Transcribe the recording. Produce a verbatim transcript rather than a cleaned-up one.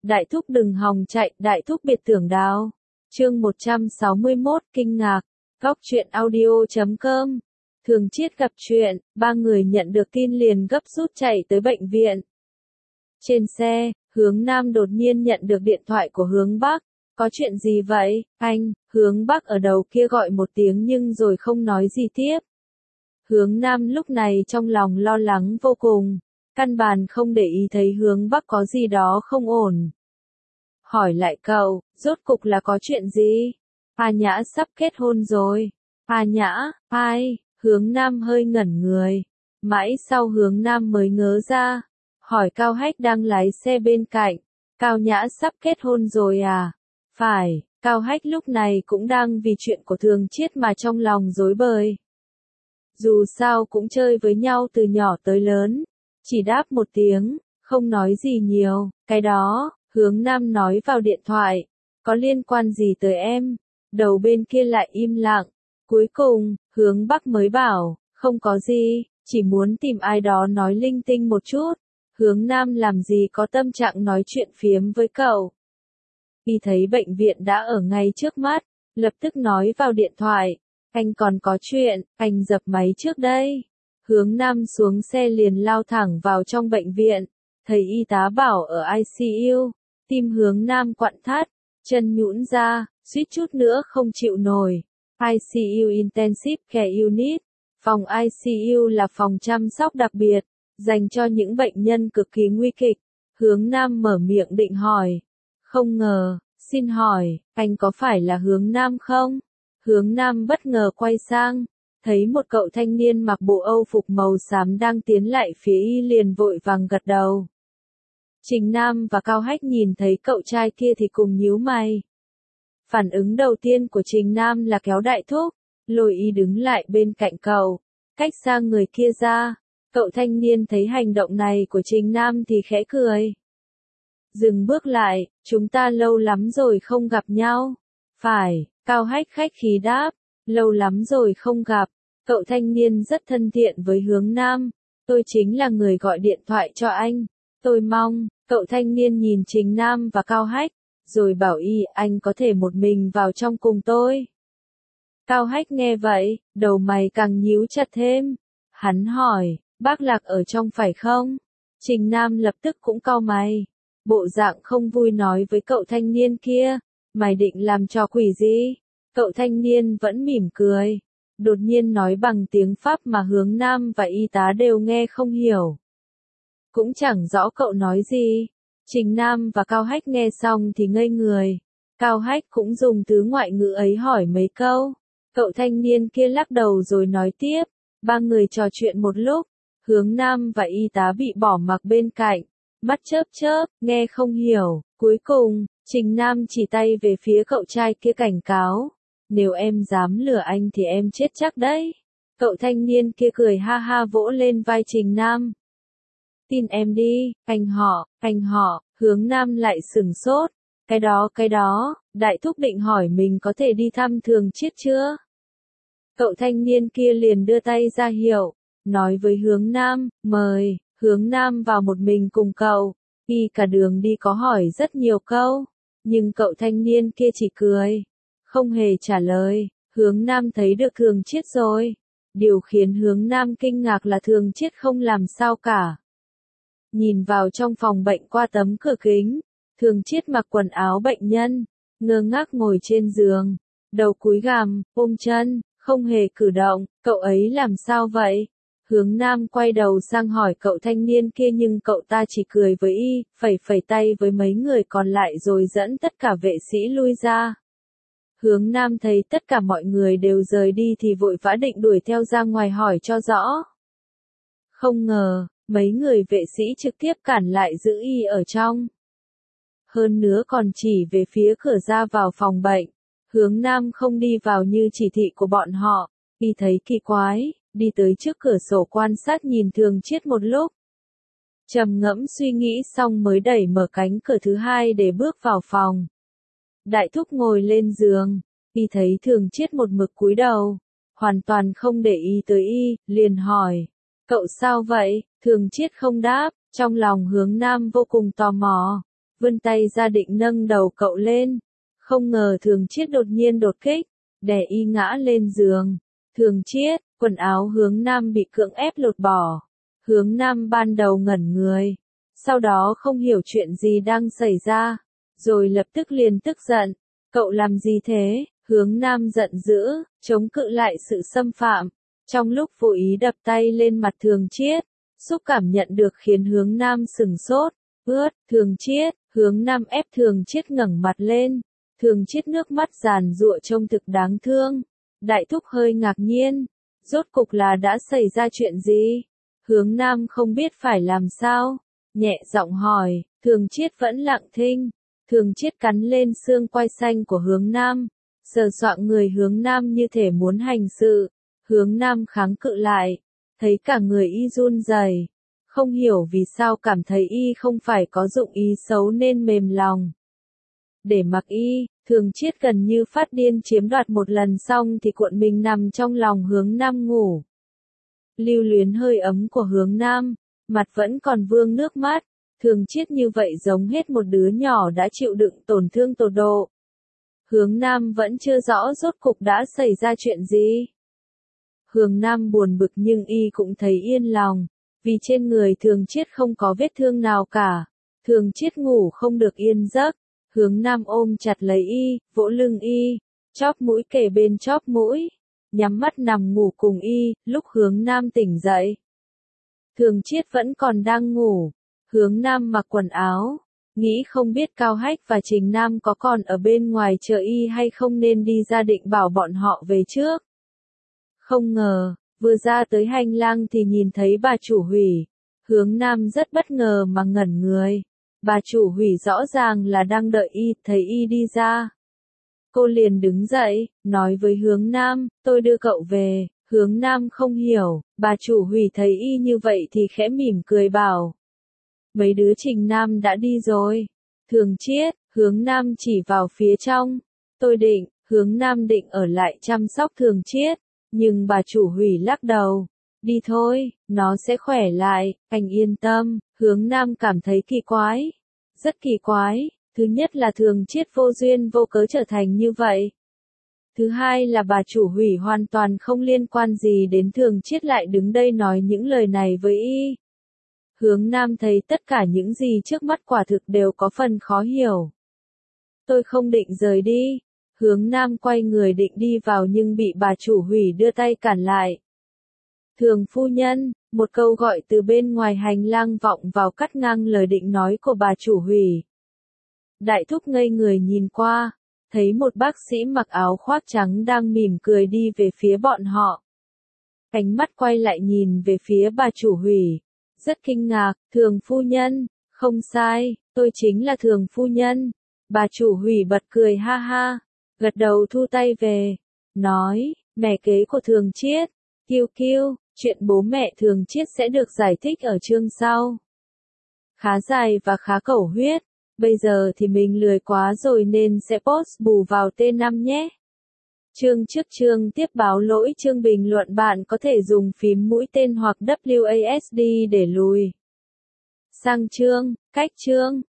Đại thúc đừng hòng chạy, đại thúc biệt tưởng đào. Chương một trăm sáu mươi mốt kinh ngạc. Góc truyện audio chấm com. Thường Chiết gặp chuyện, ba người nhận được tin liền gấp rút chạy tới bệnh viện. Trên xe, Hướng Nam đột nhiên nhận được điện thoại của Hướng Bắc. Có chuyện gì vậy, anh? Hướng Bắc ở đầu kia gọi một tiếng nhưng rồi không nói gì tiếp. Hướng Nam lúc này trong lòng lo lắng vô cùng, căn bản không để ý thấy Hướng Bắc có gì đó không ổn. Hỏi lại cậu, rốt cục là có chuyện gì? A Nhã sắp kết hôn rồi. A Nhã, ai? Hướng Nam hơi ngẩn người. Mãi sau Hướng Nam mới ngớ ra. Hỏi Cao Hách đang lái xe bên cạnh. Cao Nhã sắp kết hôn rồi à? Phải, Cao Hách lúc này cũng đang vì chuyện của Thường Chiết mà trong lòng rối bời. Dù sao cũng chơi với nhau từ nhỏ tới lớn. Chỉ đáp một tiếng, không nói gì nhiều. Cái đó, Hướng Nam nói vào điện thoại. Có liên quan gì tới em? Đầu bên kia lại im lặng. Cuối cùng, Hướng Bắc mới bảo, không có gì, chỉ muốn tìm ai đó nói linh tinh một chút. Hướng Nam làm gì có tâm trạng nói chuyện phiếm với cậu. Khi thấy bệnh viện đã ở ngay trước mắt, lập tức nói vào điện thoại. Anh còn có chuyện, anh dập máy trước đây. Hướng Nam xuống xe liền lao thẳng vào trong bệnh viện. Thầy y tá bảo ở i xê u, tim Hướng Nam quặn thắt, chân nhũn ra, suýt chút nữa không chịu nổi. i xê u Intensive Care Unit. Phòng i xê u là phòng chăm sóc đặc biệt, dành cho những bệnh nhân cực kỳ nguy kịch. Hướng Nam mở miệng định hỏi. Không ngờ, xin hỏi, anh có phải là Hướng Nam không? Hướng Nam bất ngờ quay sang, thấy một cậu thanh niên mặc bộ âu phục màu xám đang tiến lại phía y liền vội vàng gật đầu. Trình Nam và Cao Hách nhìn thấy cậu trai kia thì cùng nhíu mày. Phản ứng đầu tiên của Trình Nam là kéo đại thúc, lôi y đứng lại bên cạnh cậu, cách xa người kia ra. Cậu thanh niên thấy hành động này của Trình Nam thì khẽ cười. Dừng bước lại, chúng ta lâu lắm rồi không gặp nhau. Phải, Cao Hách khách khí đáp, lâu lắm rồi không gặp. Cậu thanh niên rất thân thiện với Hướng Nam. Tôi chính là người gọi điện thoại cho anh. Tôi mong, cậu thanh niên nhìn Trình Nam và Cao Hách, rồi bảo y anh có thể một mình vào trong cùng tôi. Cao Hách nghe vậy, đầu mày càng nhíu chặt thêm. Hắn hỏi, bác Lạc ở trong phải không? Trình Nam lập tức cũng cau mày. Bộ dạng không vui nói với cậu thanh niên kia, mày định làm trò quỷ gì? Cậu thanh niên vẫn mỉm cười. Đột nhiên nói bằng tiếng Pháp mà Hướng Nam và y tá đều nghe không hiểu. Cũng chẳng rõ cậu nói gì. Trình Nam và Cao Hách nghe xong thì ngây người. Cao Hách cũng dùng từ ngoại ngữ ấy hỏi mấy câu. Cậu thanh niên kia lắc đầu rồi nói tiếp. Ba người trò chuyện một lúc. Hướng Nam và y tá bị bỏ mặc bên cạnh. Mắt chớp chớp, nghe không hiểu. Cuối cùng, Trình Nam chỉ tay về phía cậu trai kia cảnh cáo. Nếu em dám lừa anh thì em chết chắc đấy. Cậu thanh niên kia cười ha ha vỗ lên vai Trình Nam. Tin em đi, anh họ, anh họ. Hướng Nam lại sửng sốt. Cái đó cái đó, đại thúc định hỏi mình có thể đi thăm Thường Chiết chưa? Cậu thanh niên kia liền đưa tay ra hiệu, nói với Hướng Nam, mời. Hướng Nam vào một mình cùng cậu. Y cả đường đi có hỏi rất nhiều câu, nhưng cậu thanh niên kia chỉ cười, không hề trả lời. Hướng Nam thấy được Thường Chiết rồi. Điều khiến Hướng Nam kinh ngạc là Thường Chiết không làm sao cả. Nhìn vào trong phòng bệnh qua tấm cửa kính, Thường Chiết mặc quần áo bệnh nhân, ngơ ngác ngồi trên giường, đầu cúi gằm, ôm chân, không hề cử động. Cậu ấy làm sao vậy? Hướng Nam quay đầu sang hỏi cậu thanh niên kia nhưng cậu ta chỉ cười với y, phẩy phẩy tay với mấy người còn lại rồi dẫn tất cả vệ sĩ lui ra. Hướng Nam thấy tất cả mọi người đều rời đi thì vội vã định đuổi theo ra ngoài hỏi cho rõ. Không ngờ, mấy người vệ sĩ trực tiếp cản lại giữ y ở trong. Hơn nữa còn chỉ về phía cửa ra vào phòng bệnh. Hướng Nam không đi vào như chỉ thị của bọn họ, y thấy kỳ quái. Đi tới trước cửa sổ quan sát nhìn Thường Chiết một lúc. Trầm ngẫm suy nghĩ xong mới đẩy mở cánh cửa thứ hai để bước vào phòng. Đại thúc ngồi lên giường, y thấy Thường Chiết một mực cúi đầu, hoàn toàn không để ý tới y, liền hỏi. Cậu sao vậy? Thường Chiết không đáp, trong lòng Hướng Nam vô cùng tò mò. vươn tay ra định nâng đầu cậu lên. Không ngờ Thường Chiết đột nhiên đột kích, đè y ngã lên giường. Thường Chiết, quần áo Hướng Nam bị cưỡng ép lột bỏ. Hướng Nam ban đầu ngẩn người, sau đó không hiểu chuyện gì đang xảy ra, rồi lập tức liền tức giận. Cậu làm gì thế? Hướng Nam giận dữ, chống cự lại sự xâm phạm. Trong lúc vô ý đập tay lên mặt Thường Chiết, xúc cảm nhận được khiến Hướng Nam sửng sốt. Ướt, Thường Chiết, Hướng Nam ép Thường Chiết ngẩng mặt lên. Thường Chiết nước mắt giàn giụa trông thực đáng thương. Đại thúc hơi ngạc nhiên, rốt cục là đã xảy ra chuyện gì? Hướng Nam không biết phải làm sao, nhẹ giọng hỏi. Thường Chiết vẫn lặng thinh. Thường Chiết cắn lên xương quai xanh của Hướng Nam, sờ soạng người Hướng Nam như thể muốn hành sự. Hướng Nam kháng cự lại, thấy cả người y run rẩy, không hiểu vì sao cảm thấy y không phải có dụng ý xấu nên mềm lòng. Để mặc y, Thường Chiết gần như phát điên chiếm đoạt một lần xong thì cuộn mình nằm trong lòng Hướng Nam ngủ. Lưu luyến hơi ấm của Hướng Nam, mặt vẫn còn vương nước mắt. Thường Chiết như vậy giống hết một đứa nhỏ đã chịu đựng tổn thương tột độ. Hướng Nam vẫn chưa rõ rốt cục đã xảy ra chuyện gì. Hướng Nam buồn bực nhưng y cũng thấy yên lòng, vì trên người Thường Chiết không có vết thương nào cả. Thường Chiết ngủ không được yên giấc. Hướng Nam ôm chặt lấy y, vỗ lưng y, chóp mũi kề bên chóp mũi, nhắm mắt nằm ngủ cùng y. Lúc Hướng Nam tỉnh dậy, Thường Chiết vẫn còn đang ngủ. Hướng Nam mặc quần áo, nghĩ không biết Cao Hách và Trình Nam có còn ở bên ngoài chờ y hay không nên đi ra định bảo bọn họ về trước. Không ngờ, vừa ra tới hành lang thì nhìn thấy bà chủ Hủy. Hướng Nam rất bất ngờ mà ngẩn người. Bà chủ Hủy rõ ràng là đang đợi y, thấy y đi ra. Cô liền đứng dậy, nói với Hướng Nam, tôi đưa cậu về. Hướng Nam không hiểu, bà chủ Hủy thấy y như vậy thì khẽ mỉm cười bảo. Mấy đứa Trình Nam đã đi rồi. Thường Chiết, Hướng Nam chỉ vào phía trong. Tôi định, Hướng Nam định ở lại chăm sóc Thường Chiết, nhưng bà chủ Hủy lắc đầu. Đi thôi, nó sẽ khỏe lại, anh yên tâm. Hướng Nam cảm thấy kỳ quái. Rất kỳ quái. Thứ nhất là Thường Chiết vô duyên vô cớ trở thành như vậy. Thứ hai là bà chủ Hủy hoàn toàn không liên quan gì đến Thường Chiết lại đứng đây nói những lời này với y. Hướng Nam thấy tất cả những gì trước mắt quả thực đều có phần khó hiểu. Tôi không định rời đi. Hướng Nam quay người định đi vào nhưng bị bà chủ Hủy đưa tay cản lại. Thường phu nhân, một câu gọi từ bên ngoài hành lang vọng vào cắt ngang lời định nói của bà chủ Hủy. Đại thúc ngây người nhìn qua, thấy một bác sĩ mặc áo khoác trắng đang mỉm cười đi về phía bọn họ. Ánh mắt quay lại nhìn về phía bà chủ Hủy, rất kinh ngạc. Thường phu nhân, không sai, tôi chính là Thường phu nhân. Bà chủ Hủy bật cười ha ha, gật đầu thu tay về, nói, mẹ kế của Thường Chiết, Kiêu Kiêu, chuyện bố mẹ Thường Chiết sẽ được giải thích ở chương sau. Khá dài và khá cẩu huyết, bây giờ thì mình lười quá rồi nên sẽ post bù vào T năm nhé. Chương trước chương tiếp báo lỗi chương bình luận bạn có thể dùng phím mũi tên hoặc W A S D để lùi sang chương, cách chương.